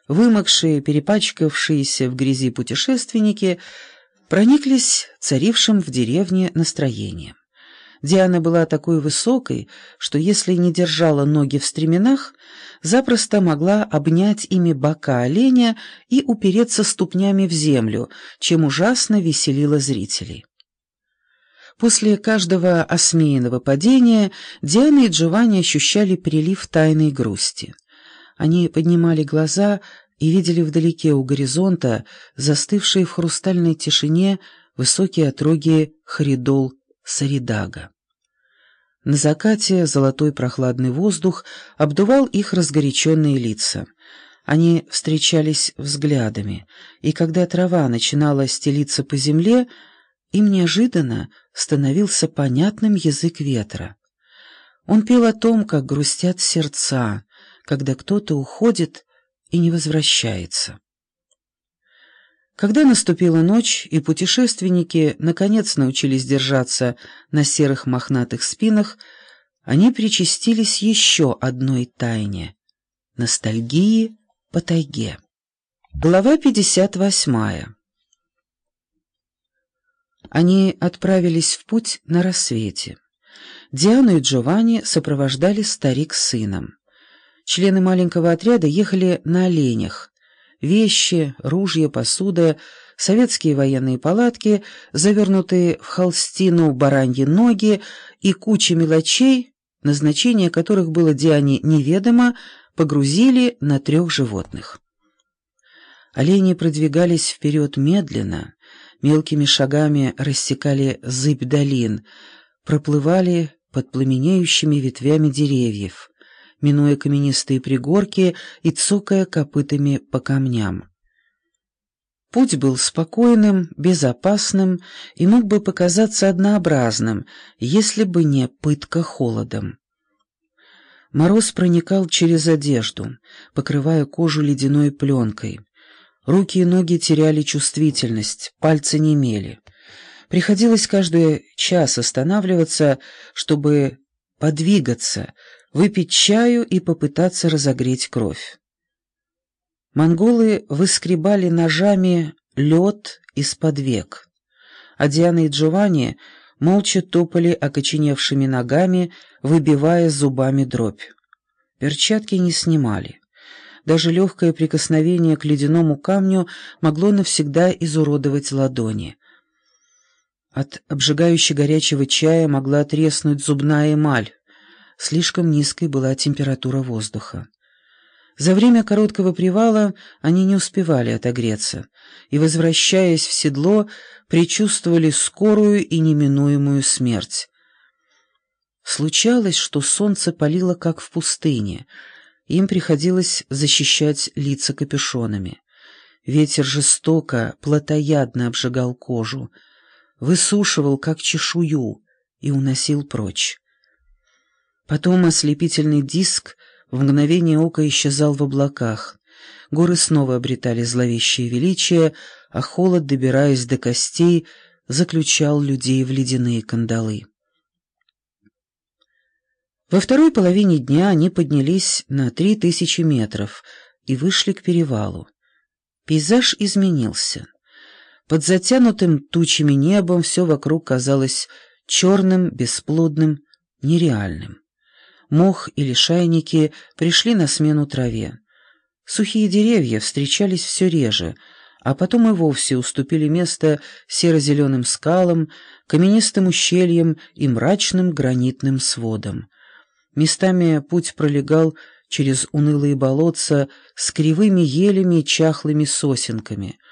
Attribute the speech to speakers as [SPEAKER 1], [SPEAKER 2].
[SPEAKER 1] Вымокшие, перепачкавшиеся в грязи путешественники прониклись царившим в деревне настроением. Диана была такой высокой, что если не держала ноги в стременах, запросто могла обнять ими бока оленя и упереться ступнями в землю, чем ужасно веселила зрителей. После каждого осмеянного падения Диана и Джованни ощущали прилив тайной грусти. Они поднимали глаза и видели вдалеке у горизонта застывшие в хрустальной тишине высокие отроги Харидол Саридага. На закате золотой прохладный воздух обдувал их разгоряченные лица. Они встречались взглядами, и когда трава начинала стелиться по земле, им неожиданно становился понятным язык ветра. Он пел о том, как грустят сердца, когда кто-то уходит и не возвращается. Когда наступила ночь, и путешественники наконец научились держаться на серых мохнатых спинах, они причастились еще одной тайне — ностальгии по тайге. Глава 58. Они отправились в путь на рассвете. Диану и Джованни сопровождали старик с сыном. Члены маленького отряда ехали на оленях. Вещи, ружья, посуда, советские военные палатки, завернутые в холстину бараньи ноги и куча мелочей, назначение которых было Диане неведомо, погрузили на 3 животных. Олени продвигались вперед медленно, мелкими шагами рассекали зыбь долин, проплывали под пламенеющими ветвями деревьев, минуя каменистые пригорки и цокая копытами по камням. Путь был спокойным, безопасным и мог бы показаться однообразным, если бы не пытка холодом. Мороз проникал через одежду, покрывая кожу ледяной пленкой. Руки и ноги теряли чувствительность, пальцы немели. Приходилось каждый час останавливаться, чтобы подвигаться, выпить чаю и попытаться разогреть кровь. Монголы выскребали ножами лед из-под век, а Диана и Джованни молча топали окоченевшими ногами, выбивая зубами дробь. Перчатки не снимали. Даже легкое прикосновение к ледяному камню могло навсегда изуродовать ладони. От обжигающе горячего чая могла треснуть зубная эмаль. Слишком низкой была температура воздуха. За время короткого привала они не успевали отогреться, и, возвращаясь в седло, предчувствовали скорую и неминуемую смерть. Случалось, что солнце палило, как в пустыне. Им приходилось защищать лица капюшонами. Ветер жестоко, плотоядно обжигал кожу, высушивал, как чешую, и уносил прочь. Потом ослепительный диск в мгновение ока исчезал в облаках. Горы снова обретали зловещее величие, а холод, добираясь до костей, заключал людей в ледяные кандалы. Во второй половине дня они поднялись на 3000 метров и вышли к перевалу. Пейзаж изменился. Под затянутым тучами небом все вокруг казалось черным, бесплодным, нереальным. Мох и лишайники пришли на смену траве. Сухие деревья встречались все реже, а потом и вовсе уступили место серо-зеленым скалам, каменистым ущельям и мрачным гранитным сводам. Местами путь пролегал через унылые болотца с кривыми елями и чахлыми сосенками,